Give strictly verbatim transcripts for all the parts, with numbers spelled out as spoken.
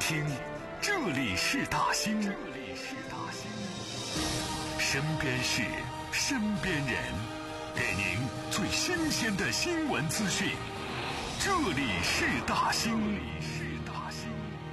听，这里是大兴，这里是大兴，身边事，身边人，给您最新鲜的新闻资讯。这里是大兴，这里是大兴。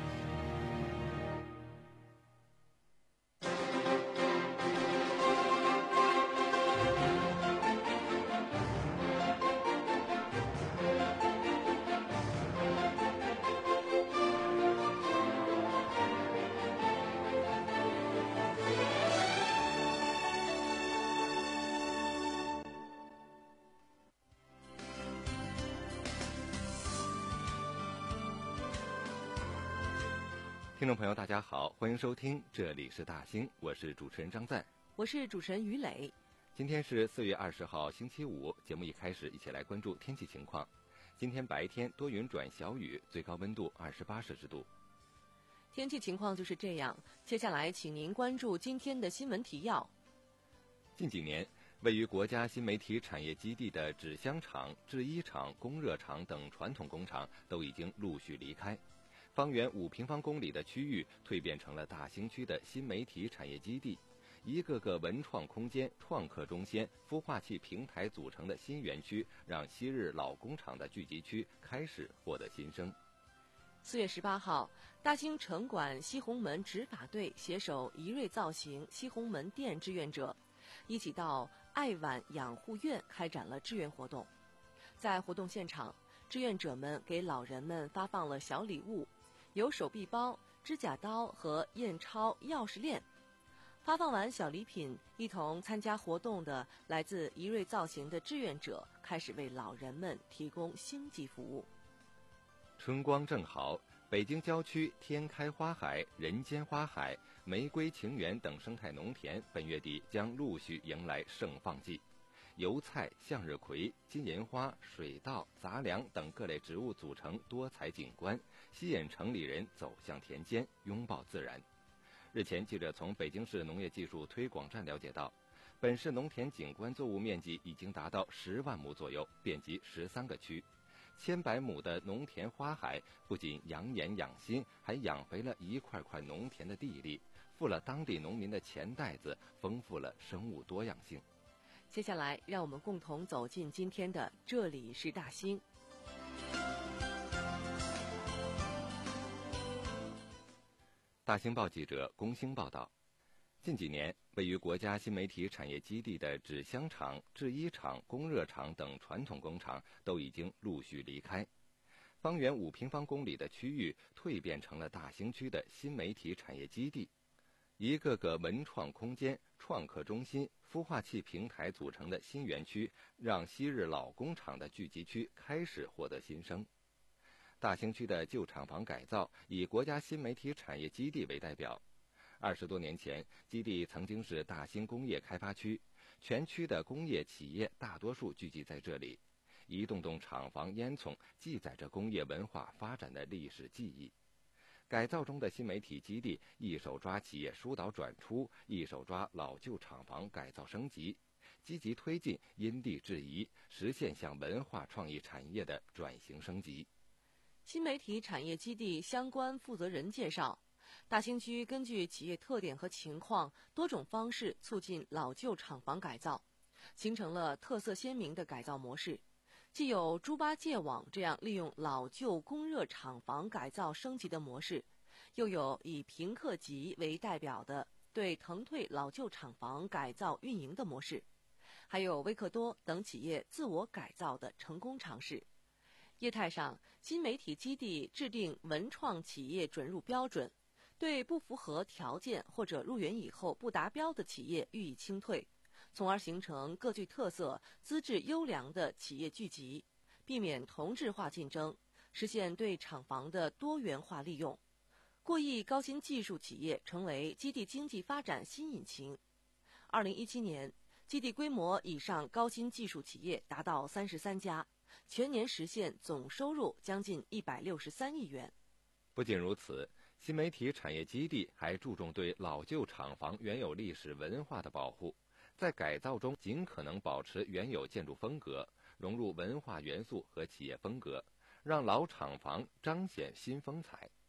听众朋友大家好，欢迎收听这里是大兴，我是主持人张赞， 我是主持人于磊。 今天是四月二十号星期五，节目一开始一起来关注天气情况。今天白天多云转小雨，最高温度二十八摄氏度。 天气情况就是这样，接下来请您关注今天的新闻提要。 近几年，位于国家新媒体产业基地的纸箱厂、制衣厂、供热厂等传统工厂都已经陆续离开，方圆五平方公里的区域蜕变成了大兴区的新媒体产业基地，一个个文创空间、创客中心、孵化器平台组成的新园区，让昔日老工厂的聚集区开始获得新生。 四月十八号，大兴城管西红门执法队携手怡瑞造型西红门店志愿者，一起到爱晚养护院开展了志愿活动。在活动现场，志愿者们给老人们发放了小礼物，有手臂包、指甲刀和验钞钥匙链。发放完小礼品，一同参加活动的来自怡瑞造型的志愿者开始为老人们提供星级服务。 春光正好，北京郊区天开花海、人间花海、玫瑰情缘等生态农田本月底将陆续迎来盛放季。油菜、向日葵、金银花、水稻、杂粮等各类植物组成多彩景观，吸引城里人走向田间，拥抱自然。日前，记者从北京市农业技术推广站了解到，本市农田景观作物面积已经达到十万亩左右，遍及十三个区。千百亩的农田花海不仅养眼养心，还养肥了一块块农田的地力，富了当地农民的钱袋子，丰富了生物多样性。 接下来，让我们共同走进今天的这里是大兴。 大兴报记者龚兴报道，近几年，位于国家新媒体产业基地的纸箱厂、制衣厂、供热厂等传统工厂都已经陆续离开，方圆五平方公里的区域蜕变成了大兴区的新媒体产业基地，一个个文创空间、创客中心、孵化器平台组成的新园区，让昔日老工厂的聚集区开始获得新生。大兴区的旧厂房改造以国家新媒体产业基地为代表。二十多年前，基地曾经是大兴工业开发区，全区的工业企业大多数聚集在这里，一栋栋厂房烟囱记载着工业文化发展的历史记忆。改造中的新媒体基地一手抓企业疏导转出，一手抓老旧厂房改造升级，积极推进因地制宜，实现向文化创意产业的转型升级。 新媒体产业基地相关负责人介绍，大兴区根据企业特点和情况，多种方式促进老旧厂房改造，形成了特色鲜明的改造模式。既有猪八戒网这样利用老旧供热厂房改造升级的模式，又有以平克集为代表的对腾退老旧厂房改造运营的模式，还有微克多等企业自我改造的成功尝试。业态上，新媒体基地制定文创企业准入标准，对不符合条件或者入园以后不达标的企业予以清退，从而形成各具特色、资质优良的企业聚集，避免同质化竞争，实现对厂房的多元化利用。过亿高新技术企业成为基地经济发展新引擎。二零一七年，基地规模以上高新技术企业达到三十三家，全年实现总收入将近一百六十三亿元。 不仅如此，新媒体产业基地还注重对老旧厂房原有历史文化的保护，在改造中尽可能保持原有建筑风格，融入文化元素和企业风格，让老厂房彰显新风采。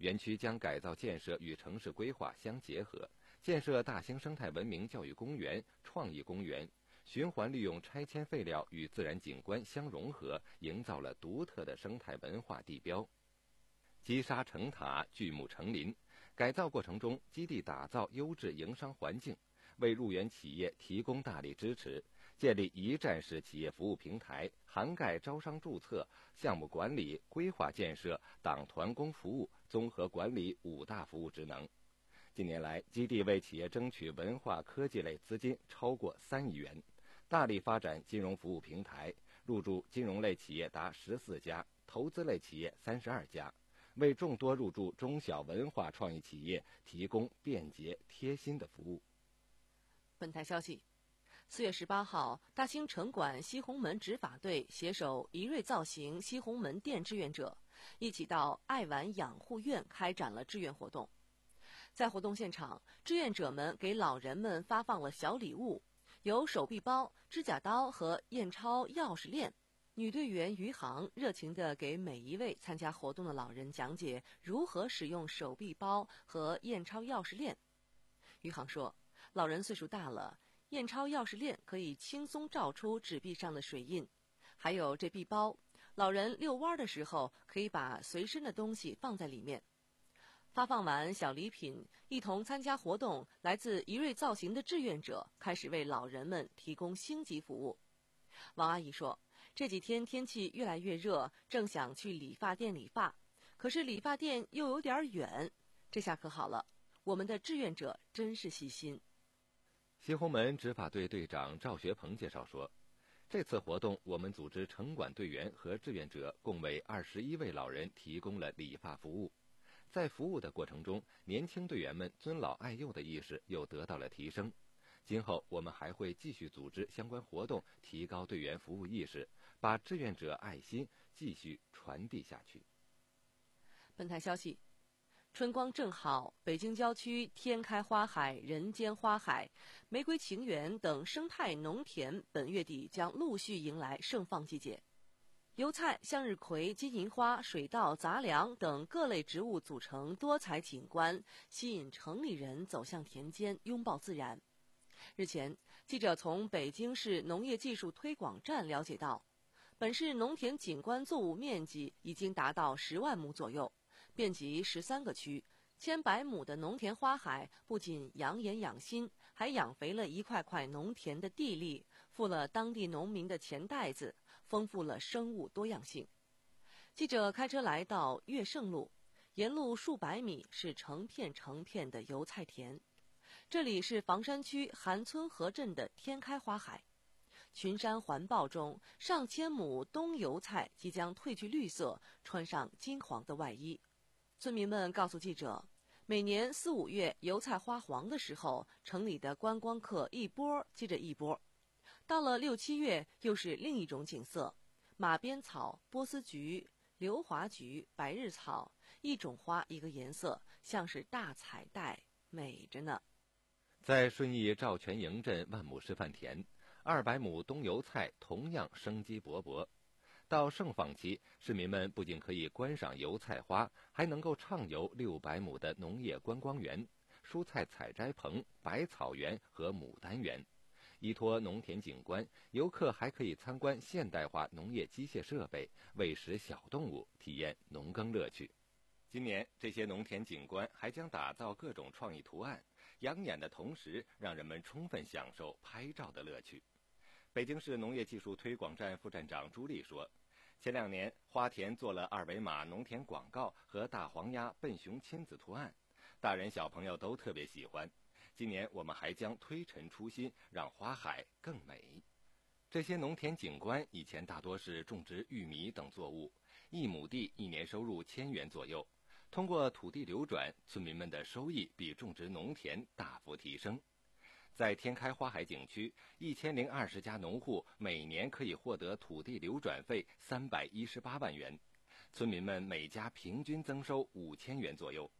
园区将改造建设与城市规划相结合，建设大兴生态文明教育公园、创意公园，循环利用拆迁废料与自然景观相融合，营造了独特的生态文化地标。积沙成塔，巨木成林，改造过程中，基地打造优质营商环境，为入园企业提供大力支持，建立一站式企业服务平台，涵盖招商注册、项目管理、规划建设、党团工服务、综合管理五大服务职能。近年来，基地为企业争取文化科技类资金超过三亿元，大力发展金融服务平台，入驻金融类企业达十四家，投资类企业三十二家，为众多入驻中小文化创意企业提供便捷贴心的服务。 本台消息，四月十八号，大兴城管西红门执法队携手怡瑞造型西红门店志愿者，一起到爱玩养护院开展了志愿活动。在活动现场，志愿者们给老人们发放了小礼物，有手臂包、指甲刀和验钞钥匙链。女队员于航热情地给每一位参加活动的老人讲解如何使用手臂包和验钞钥匙链。于航说，老人岁数大了，验钞钥匙链可以轻松照出纸币上的水印，还有这臂包，老人遛弯的时候可以把随身的东西放在里面。发放完小礼品，一同参加活动来自怡瑞造型的志愿者开始为老人们提供星级服务。王阿姨说，这几天天气越来越热，正想去理发店理发，可是理发店又有点远，这下可好了，我们的志愿者真是细心。 西红门执法队队长赵学鹏介绍说，这次活动我们组织城管队员和志愿者共为二十一位老人提供了理发服务。在服务的过程中，年轻队员们尊老爱幼的意识又得到了提升。今后我们还会继续组织相关活动，提高队员服务意识，把志愿者爱心继续传递下去。 本台消息，春光正好，北京郊区天开花海、人间花海、玫瑰情缘等生态农田本月底将陆续迎来盛放季节。油菜、向日葵、金银花、水稻、杂粮等各类植物组成多彩景观，吸引城里人走向田间，拥抱自然。日前，记者从北京市农业技术推广站了解到，本市农田景观作物面积已经达到十万亩左右，遍及十三个区。千百亩的农田花海不仅养眼养心，还养肥了一块块农田的地力，富了当地农民的钱袋子，丰富了生物多样性。记者开车来到乐盛路，沿路数百米是成片成片的油菜田，这里是房山区韩村河镇的天开花海。群山环抱中，上千亩冬油菜即将褪去绿色，穿上金黄的外衣。村民们告诉记者，每年四五月油菜花黄的时候，城里的观光客一波接着一波。到了六七月，又是另一种景色，马鞭草、波斯菊、硫华菊、白日草，一种花一个颜色，像是大彩带，美着呢。 在顺义赵全营镇万亩示范田，二百亩冬油菜同样生机勃勃。到盛放期，市民们不仅可以观赏油菜花，还能够畅游六百亩的农业观光园、蔬菜采摘棚、百草园和牡丹园。依托农田景观，游客还可以参观现代化农业机械设备，喂食小动物，体验农耕乐趣。今年，这些农田景观还将打造各种创意图案，养眼的同时，让人们充分享受拍照的乐趣。北京市农业技术推广站副站长朱丽说，前两年花田做了二维码农田广告和大黄鸭、笨熊亲子图案，大人小朋友都特别喜欢。今年我们还将推陈出新，让花海更美。这些农田景观以前大多是种植玉米等作物，一亩地一年收入千元左右。通过土地流转，村民们的收益比种植农田大幅提升。在天开花海景区，一千零二十家农户每年可以获得土地流转费三百一十八万元，村民们每家平均增收五千元左右。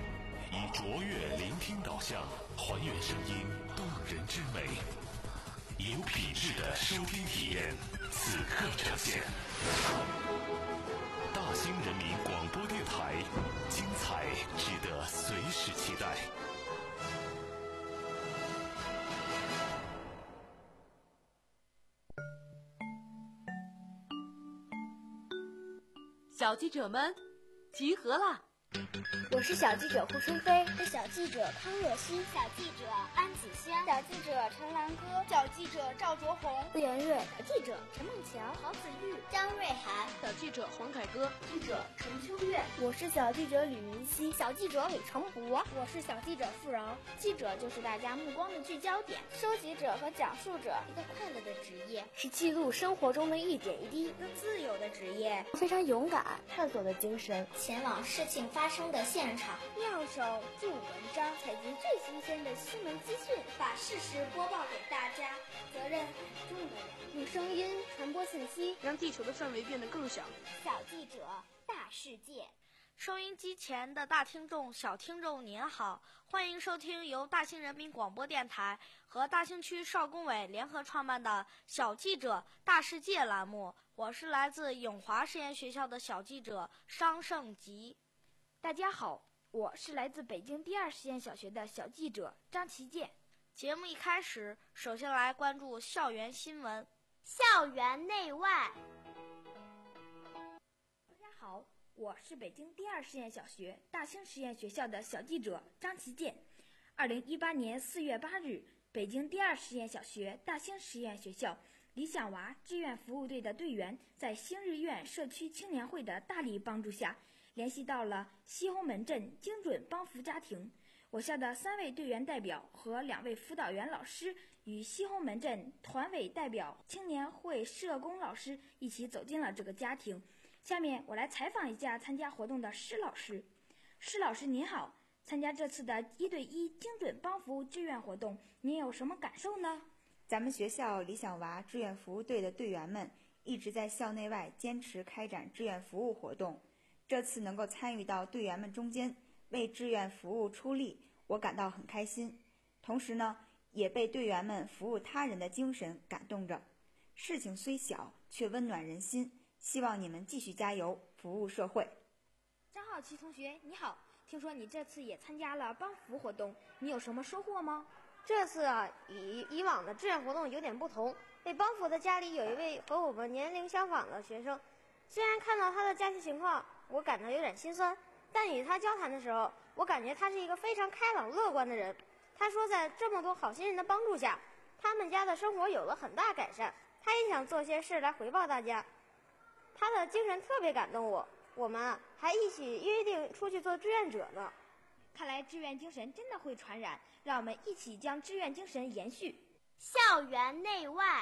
以卓越聆听导向，还原声音动人之美。 有品质的收听体验，此刻呈现。大兴人民广播电台，精彩值得随时期待。 小记者们，集合啦！ 我是小记者胡春飞， 是小记者康若曦， 小记者安子香， 小记者陈兰歌， 小记者赵卓红， 顾元瑞， 小记者陈梦桥， 郝子玉， 张瑞涵， 小记者黄凯歌， 记者陈秋月， 我是小记者吕明熙， 小记者李成博， 我是小记者付饶。 记者就是大家目光的聚焦点， 收集者和讲述者， 一个快乐的职业， 是记录生活中的一点一滴， 一个自由的职业， 非常勇敢探索的精神， 前往事情发生的现场， 妙手著文章， 采集最新鲜的新闻资讯， 把事实播报给大家。责任很重的人， 用声音传播信息， 让地球的范围变得更小。 小记者，大世界。 收音机前的大听众、小听众您好，欢迎收听由大兴人民广播电台和大兴区少工委联合创办的小记者大世界栏目。我是来自永华实验学校的小记者商胜吉。 大家好，我是来自北京第二实验小学的小记者张其健。 节目一开始，首先来关注校园新闻。 校园内外。 大家好，我是北京第二实验小学大兴实验学校的小记者张其健。二零一八年四月八日，北京第二实验小学大兴实验学校理想娃志愿服务队的队员在兴日苑社区青年会的大力帮助下，联系到了西红门镇精准帮扶家庭。我校的三位队员代表和两位辅导员老师与西红门镇团委代表、青年会社工老师一起走进了这个家庭。下面我来采访一下参加活动的施老师。施老师您好，参加这次的一对一精准帮扶志愿活动，您有什么感受呢？ 咱们学校理想娃志愿服务队的队员们一直在校内外坚持开展志愿服务活动，这次能够参与到队员们中间，为志愿服务出力，我感到很开心。同时呢，也被队员们服务他人的精神感动着。事情虽小，却温暖人心。希望你们继续加油，服务社会。 张浩奇同学，你好，听说你这次也参加了帮扶活动，你有什么收获吗？ 这次啊，与以往的志愿活动有点不同。被帮扶的家里有一位和我们年龄相仿的学生，虽然看到他的家庭情况，我感到有点心酸，但与他交谈的时候，我感觉他是一个非常开朗乐观的人。他说，在这么多好心人的帮助下，他们家的生活有了很大改善。他也想做些事来回报大家。他的精神特别感动我，我们啊还一起约定出去做志愿者呢。 看来志愿精神真的会传染，让我们一起将志愿精神延续。 校园内外。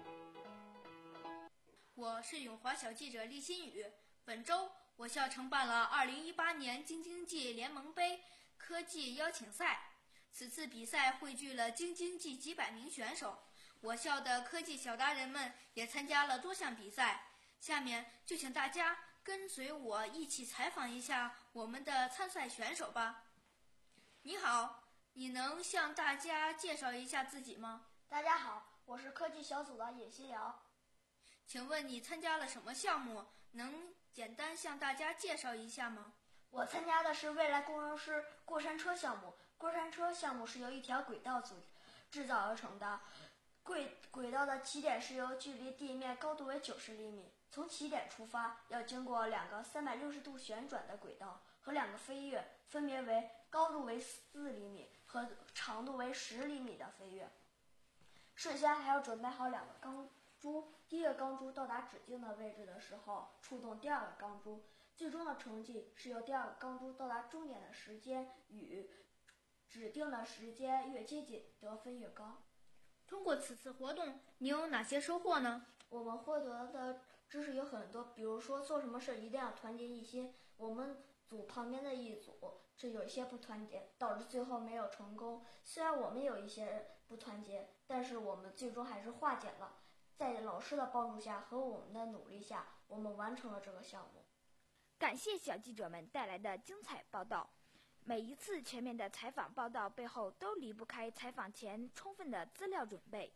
我是永华小记者厉新宇。本周我校承办了二零一八年京津冀联盟杯科技邀请赛，此次比赛汇聚了京津冀几百名选手，我校的科技小达人们也参加了多项比赛。下面就请大家跟随我一起采访一下我们的参赛选手吧。你好，你能向大家介绍一下自己吗？ 大家好，我是科技小组的尹希瑶。 请问你参加了什么项目？能简单向大家介绍一下吗？ 我参加的是未来工程师过山车项目。过山车项目是由一条轨道组制造而成的，轨轨道的起点是由距离地面高度为九十厘米。从起点出发，要经过两个三百六十度旋转的轨道和两个飞跃，分别为高度为四厘米和长度为十厘米的飞跃。事先还要准备好两个钢珠，第一个钢珠到达指定的位置的时候，触动第二个钢珠。最终的成绩是由第二个钢珠到达终点的时间与指定的时间越接近，得分越高。 通过此次活动，你有哪些收获呢？ 我们获得的知识有很多，比如说做什么事一定要团结一心。我们组旁边的一组这有一些不团结，导致最后没有成功。虽然我们有一些不团结，但是我们最终还是化解了。在老师的帮助下和我们的努力下，我们完成了这个项目。 感谢小记者们带来的精彩报道。每一次全面的采访报道背后都离不开采访前充分的资料准备。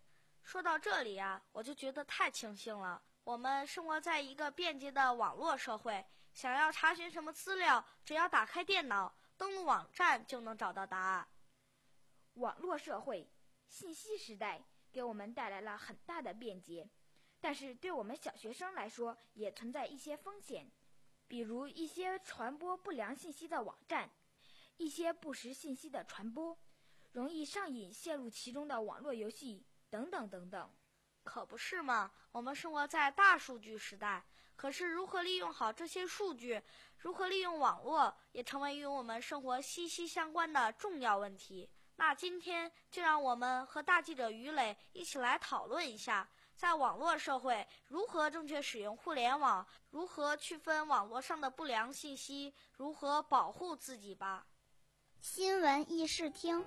说到这里啊，我就觉得太庆幸了。我们生活在一个便捷的网络社会，想要查询什么资料，只要打开电脑，登录网站就能找到答案。 网络社会、信息时代给我们带来了很大的便捷，但是对我们小学生来说，也存在一些风险，比如一些传播不良信息的网站，一些不实信息的传播，容易上瘾陷入其中的网络游戏等等等等。 可不是嘛，我们生活在大数据时代，可是如何利用好这些数据，如何利用网络，也成为与我们生活息息相关的重要问题。那今天就让我们和大记者于磊一起来讨论一下，在网络社会如何正确使用互联网，如何区分网络上的不良信息，如何保护自己吧。 新闻议事厅，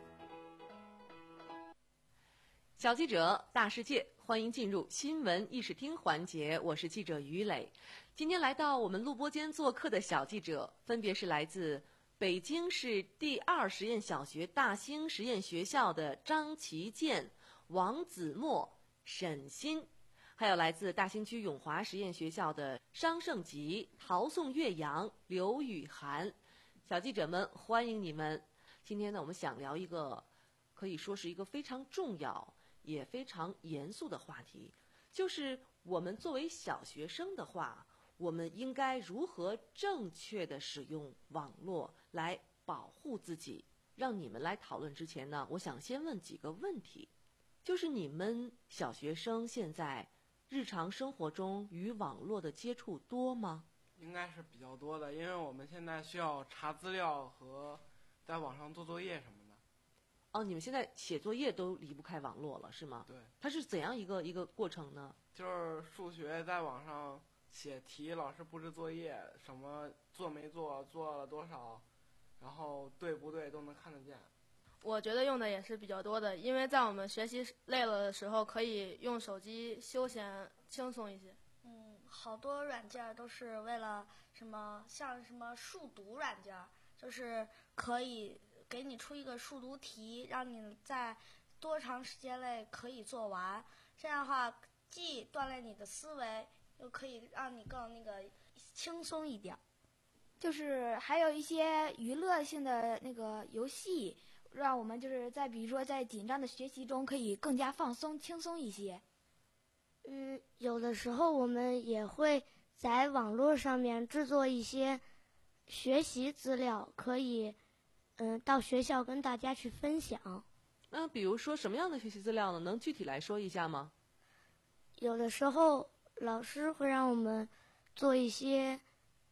小记者大世界，欢迎进入新闻议事厅环节，我是记者于磊。今天来到我们录播间做客的小记者，分别是来自北京市第二实验小学大兴实验学校的张其健、王子墨、沈鑫，还有来自大兴区永华实验学校的商胜吉、陶宋岳阳、刘雨涵。小记者们，欢迎你们。今天呢，我们想聊一个可以说是一个非常重要也非常严肃的话题，就是我们作为小学生的话，我们应该如何正确的使用网络来保护自己。让你们来讨论之前呢，我想先问几个问题，就是你们小学生现在日常生活中与网络的接触多吗？ 应该是比较多的，因为我们现在需要查资料和在网上做作业什么的。 哦，你们现在写作业都离不开网络了，是吗？ 对。 它是怎样一个一个过程呢？ 就是数学在网上写题，老师布置作业，什么做没做，做了多少，然后对不对都能看得见。 我觉得用的也是比较多的，因为在我们学习累了的时候，可以用手机休闲轻松一些。 嗯，好多软件都是为了什么，像什么数独软件，就是可以给你出一个数独题，让你在多长时间内可以做完。这样的话，既锻炼你的思维，又可以让你更那个轻松一点。 就是还有一些娱乐性的那个游戏，让我们就是在比如说在紧张的学习中可以更加放松轻松一些。 嗯，有的时候我们也会在网络上面制作一些学习资料，可以嗯到学校跟大家去分享。 那比如说什么样的学习资料呢？能具体来说一下吗？ 有的时候老师会让我们做一些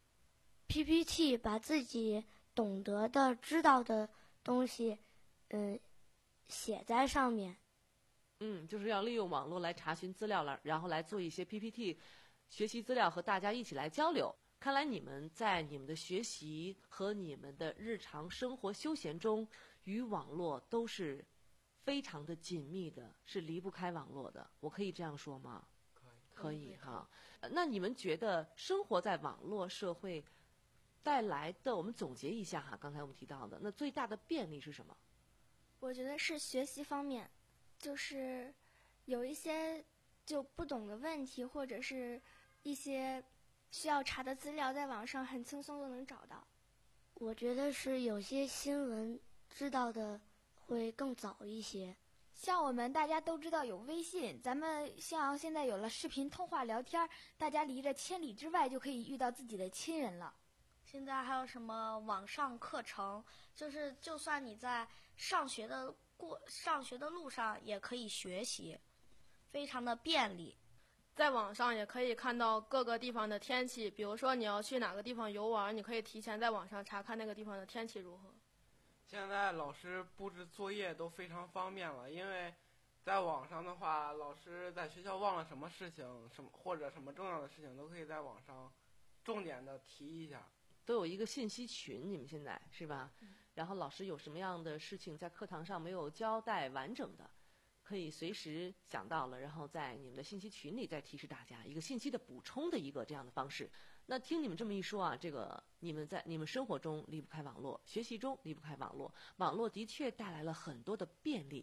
P P T， 把自己懂得的、知道的东西嗯写在上面。 嗯，就是要利用网络来查询资料了，然后来做一些 P P T 学习资料，和大家一起来交流。看来你们在你们的学习和你们的日常生活休闲中，与网络都是非常的紧密的，是离不开网络的。我可以这样说吗？ 可以， 可以哈。那你们觉得生活在网络社会带来的，我们总结一下哈，刚才我们提到的，那最大的便利是什么？ 我觉得是学习方面，就是有一些就不懂的问题，或者是一些需要查的资料，在网上很轻松就能找到。 我觉得是有些新闻知道的会更早一些。 像我们大家都知道有微信，咱们像现在有了视频通话聊天，大家离着千里之外就可以遇到自己的亲人了。 现在还有什么网上课程，就是就算你在上学的过上学的路上也可以学习，非常的便利。 在网上也可以看到各个地方的天气，比如说你要去哪个地方游玩，你可以提前在网上查看那个地方的天气如何。 现在老师布置作业都非常方便了，因为在网上的话，老师在学校忘了什么事情，什么或者什么重要的事情，都可以在网上重点的提一下。 都有一个信息群，你们现在是吧？嗯、然后老师有什么样的事情在课堂上没有交代完整的，可以随时想到了，然后在你们的信息群里再提示大家一个信息的补充的一个这样的方式。那听你们这么一说啊，这个你们在你们生活中离不开网络，学习中离不开网络，网络的确带来了很多的便利。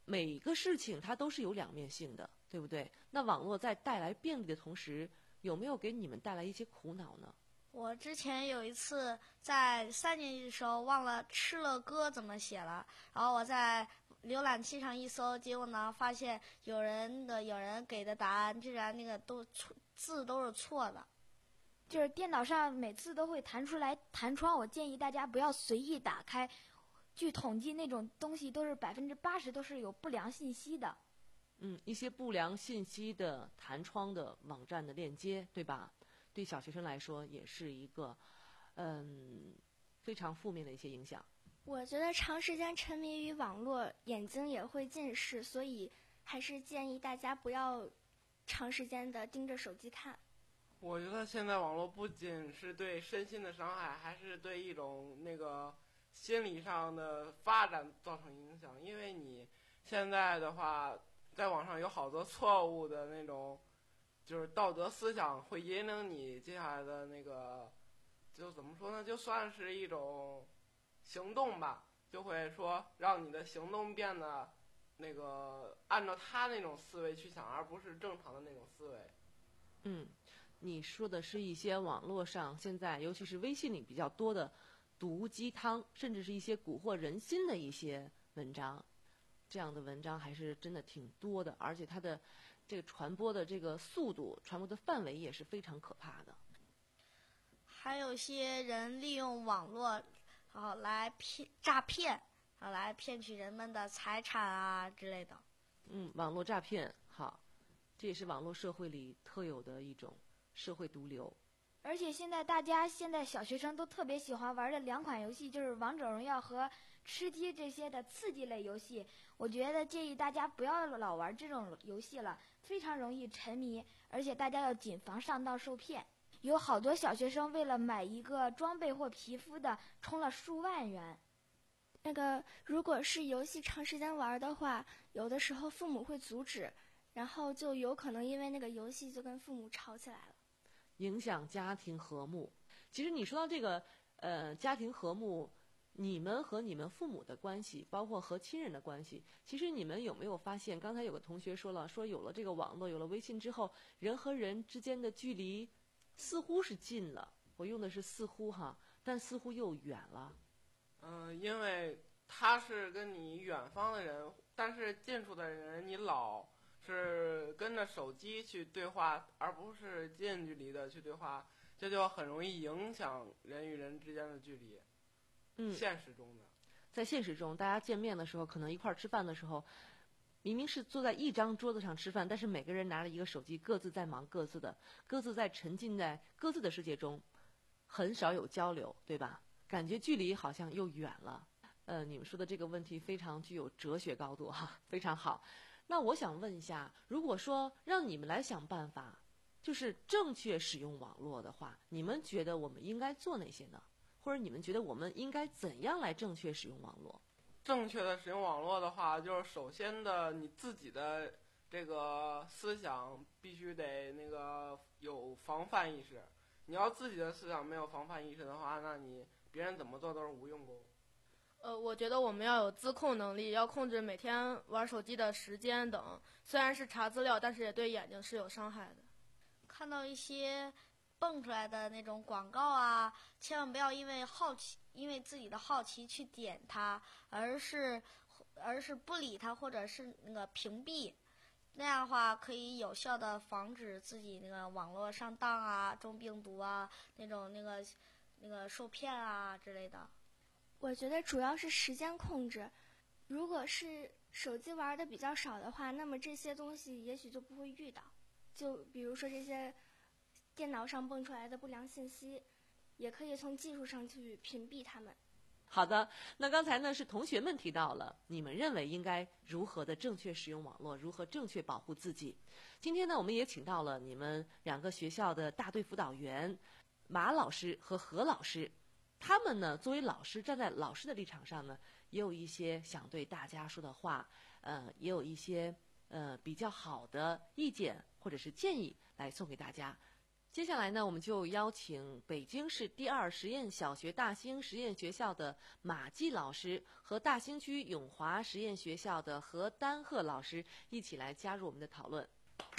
每个事情它都是有两面性的，对不对？那网络在带来便利的同时，有没有给你们带来一些苦恼呢？ 我之前有一次在三年级的时候忘了吃了歌怎么写了，然后我在浏览器上一搜，结果呢发现有人的有人给的答案居然那个都错，字都是错的。 就是电脑上每次都会弹出来弹窗，我建议大家不要随意打开。据统计，那种东西都是百分之八十都是有不良信息的。 嗯，一些不良信息的弹窗的网站的链接，对吧？对小学生来说也是一个，嗯，非常负面的一些影响。 我觉得长时间沉迷于网络，眼睛也会近视，所以还是建议大家不要长时间的盯着手机看。 我觉得现在网络不仅是对身心的伤害，还是对一种那个心理上的发展造成影响。因为你现在的话，在网上有好多错误的那种，就是道德思想会引领你接下来的那个，就怎么说呢，就算是一种行动吧，就会说让你的行动变得那个按照他那种思维去想，而不是正常的那种思维。 嗯，你说的是一些网络上现在尤其是微信里比较多的毒鸡汤，甚至是一些蛊惑人心的一些文章，这样的文章还是真的挺多的，而且它的这个传播的这个速度、传播的范围也是非常可怕的。 还有些人利用网络，然后来骗诈骗，然后来骗取人们的财产啊之类的。 嗯，网络诈骗，好，这也是网络社会里特有的一种社会毒瘤。 而且现在大家现在小学生都特别喜欢玩的两款游戏，就是王者荣耀和吃鸡这些的刺激类游戏。我觉得建议大家不要老玩这种游戏了，非常容易沉迷，而且大家要谨防上当受骗。有好多小学生为了买一个装备或皮肤的，充了数万元。 那个如果是游戏长时间玩的话，有的时候父母会阻止，然后就有可能因为那个游戏就跟父母吵起来了， 影响家庭和睦。其实你说到这个呃家庭和睦，你们和你们父母的关系，包括和亲人的关系，其实你们有没有发现，刚才有个同学说了，说有了这个网络，有了微信之后，人和人之间的距离似乎是近了，我用的是似乎哈，但似乎又远了。 嗯、呃，因为他是跟你远方的人，但是近处的人你老是跟着手机去对话，而不是近距离的去对话，这就很容易影响人与人之间的距离。 嗯， 现实中的， 在现实中，大家见面的时候，可能一块儿吃饭的时候，明明是坐在一张桌子上吃饭，但是每个人拿着一个手机，各自在忙各自的，各自在沉浸在各自的世界中，很少有交流，对吧？感觉距离好像又远了。呃，你们说的这个问题非常具有哲学高度哈，非常好。那我想问一下，如果说让你们来想办法，就是正确使用网络的话，你们觉得我们应该做哪些呢？或者你们觉得我们应该怎样来正确使用网络？ 正确的使用网络的话，就是首先的你自己的这个思想必须得那个有防范意识。你要自己的思想没有防范意识的话，那你别人怎么做都是无用功。 呃，我觉得我们要有自控能力，要控制每天玩手机的时间等。虽然是查资料，但是也对眼睛是有伤害的。 看到一些蹦出来的那种广告啊，千万不要因为好奇，因为自己的好奇去点它，而是而是不理它，或者是那个屏蔽。那样的话可以有效的防止自己那个网络上当啊、中病毒啊、那种那个那个受骗啊之类的。 我觉得主要是时间控制。如果是手机玩的比较少的话，那么这些东西也许就不会遇到。就比如说这些电脑上蹦出来的不良信息，也可以从技术上去屏蔽它们。 好的，那刚才呢是同学们提到了你们认为应该如何的正确使用网络，如何正确保护自己。今天呢我们也请到了你们两个学校的大队辅导员马老师和何老师，他们呢作为老师，站在老师的立场上呢，也有一些想对大家说的话，呃，也有一些呃比较好的意见或者是建议来送给大家。 接下来呢，我们就邀请北京市第二实验小学大兴实验学校的马季老师和大兴区永华实验学校的何丹鹤老师一起来加入我们的讨论。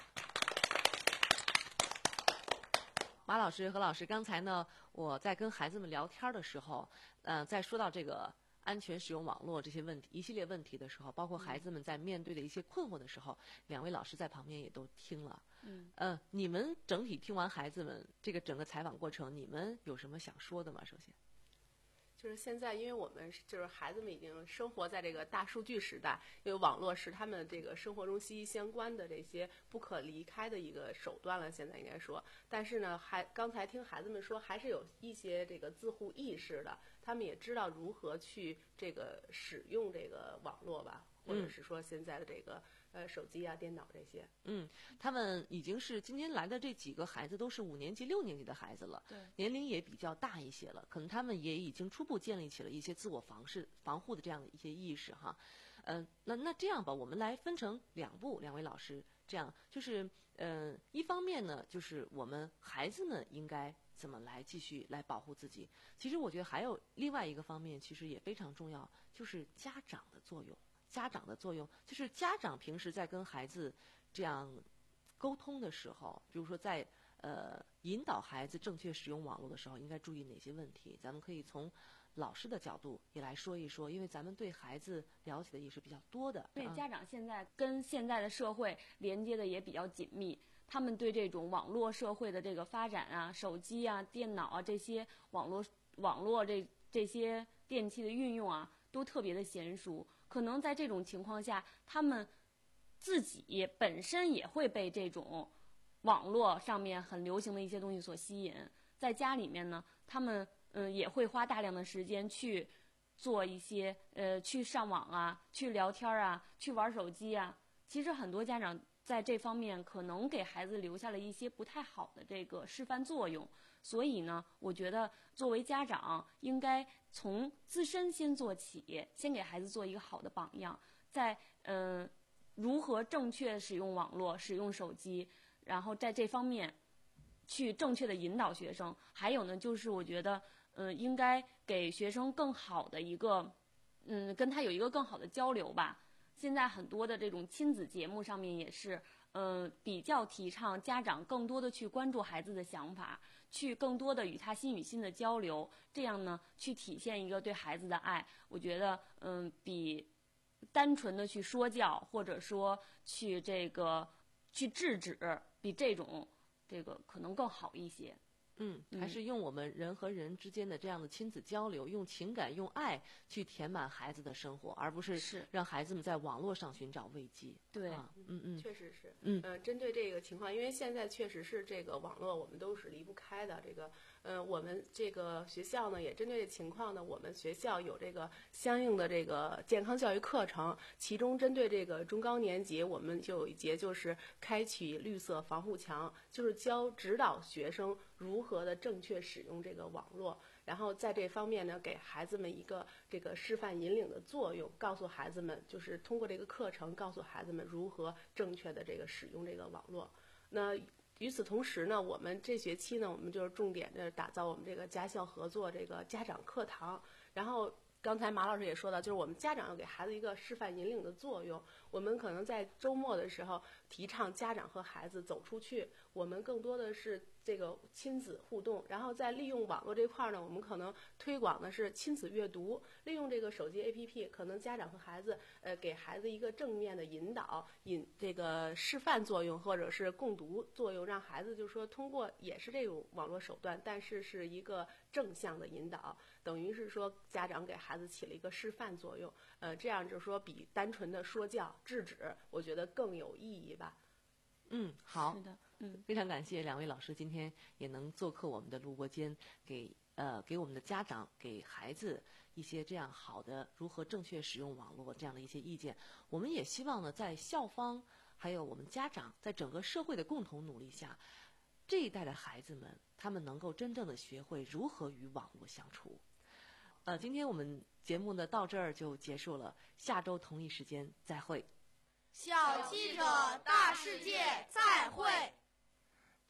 马老师、何老师，刚才呢，我在跟孩子们聊天的时候，呃，在说到这个安全使用网络这些问题、一系列问题的时候，包括孩子们在面对的一些困惑的时候，两位老师在旁边也都听了。嗯，呃，你们整体听完孩子们这个整个采访过程，你们有什么想说的吗？首先， 就是现在，因为我们就是孩子们已经生活在这个大数据时代，因为网络是他们这个生活中息息相关的这些不可离开的一个手段了。现在应该说，但是呢，还刚才听孩子们说，还是有一些这个自护意识的，他们也知道如何去这个使用这个网络吧，或者是说现在的这个。呃，手机啊、电脑这些， 嗯，他们已经是今天来的这几个孩子都是五年级、六年级的孩子了， 对， 年龄也比较大一些了，可能他们也已经初步建立起了一些自我防式防护的这样的一些意识哈，嗯、呃，那那这样吧，我们来分成两步，两位老师，这样就是呃，一方面呢，就是我们孩子们应该怎么来继续来保护自己，其实我觉得还有另外一个方面，其实也非常重要，就是家长的作用。家长的作用就是家长平时在跟孩子这样沟通的时候，比如说在呃引导孩子正确使用网络的时候，应该注意哪些问题？咱们可以从老师的角度也来说一说，因为咱们对孩子了解的也是比较多的。 对，家长现在跟现在的社会连接的也比较紧密，他们对这种网络社会的这个发展啊、手机啊、电脑啊这些网络网络这这些电器的运用啊，都特别的娴熟。可能在这种情况下，他们自己本身也会被这种网络上面很流行的一些东西所吸引。在家里面呢，他们嗯也会花大量的时间去做一些呃去上网啊、去聊天啊、去玩手机啊。其实很多家长在这方面可能给孩子留下了一些不太好的这个示范作用。所以呢，我觉得作为家长应该从自身先做起，先给孩子做一个好的榜样，在嗯、呃、如何正确使用网络、使用手机，然后在这方面去正确的引导学生。还有呢，就是我觉得嗯、呃、应该给学生更好的一个嗯跟他有一个更好的交流吧。现在很多的这种亲子节目上面也是嗯、呃、比较提倡家长更多的去关注孩子的想法，去更多的与他心与心的交流，这样呢去体现一个对孩子的爱。我觉得嗯比单纯的去说教或者说去这个去制止，比这种这个可能更好一些。 嗯，还是用我们人和人之间的这样的亲子交流，用情感、用爱去填满孩子的生活，而不是让孩子们在网络上寻找慰藉。 对， 啊、嗯嗯， 确实是。 嗯， 呃，针对这个情况，因为现在确实是这个网络，我们都是离不开的。这个，呃，我们这个学校呢，也针对这情况呢，我们学校有这个相应的这个健康教育课程，其中针对这个中高年级，我们就有一节就是开启绿色防护墙，就是教指导学生如何的正确使用这个网络，然后在这方面呢，给孩子们一个这个示范引领的作用，告诉孩子们，就是通过这个课程告诉孩子们如何正确的这个使用这个网络。那与此同时呢，我们这学期呢，我们就是重点的打造我们这个家校合作这个家长课堂，然后刚才马老师也说到，就是我们家长要给孩子一个示范引领的作用。我们可能在周末的时候提倡家长和孩子走出去，我们更多的是这个亲子互动，然后在利用网络这块呢，我们可能推广的是亲子阅读，利用这个手机 A P P， 可能家长和孩子呃给孩子一个正面的引导，引这个示范作用或者是共读作用，让孩子就是说通过也是这种网络手段，但是是一个正向的引导，等于是说家长给孩子起了一个示范作用，呃，这样就是说比单纯的说教制止，我觉得更有意义吧。 嗯，好， 是的，嗯， 非常感谢两位老师今天也能做客我们的录播间，给呃给我们的家长、给孩子一些这样好的如何正确使用网络这样的一些意见。我们也希望呢，在校方还有我们家长，在整个社会的共同努力下，这一代的孩子们他们能够真正的学会如何与网络相处。呃，今天我们节目呢到这儿就结束了，下周同一时间再会。 小记者大世界，再会。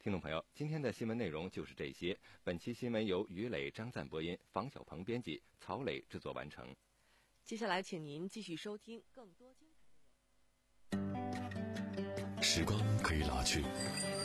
听众朋友，今天的新闻内容就是这些。本期新闻由于磊、张赞播音，房小鹏编辑，曹磊制作完成。 接下来，请您继续收听更多精彩内容。 时光可以老去，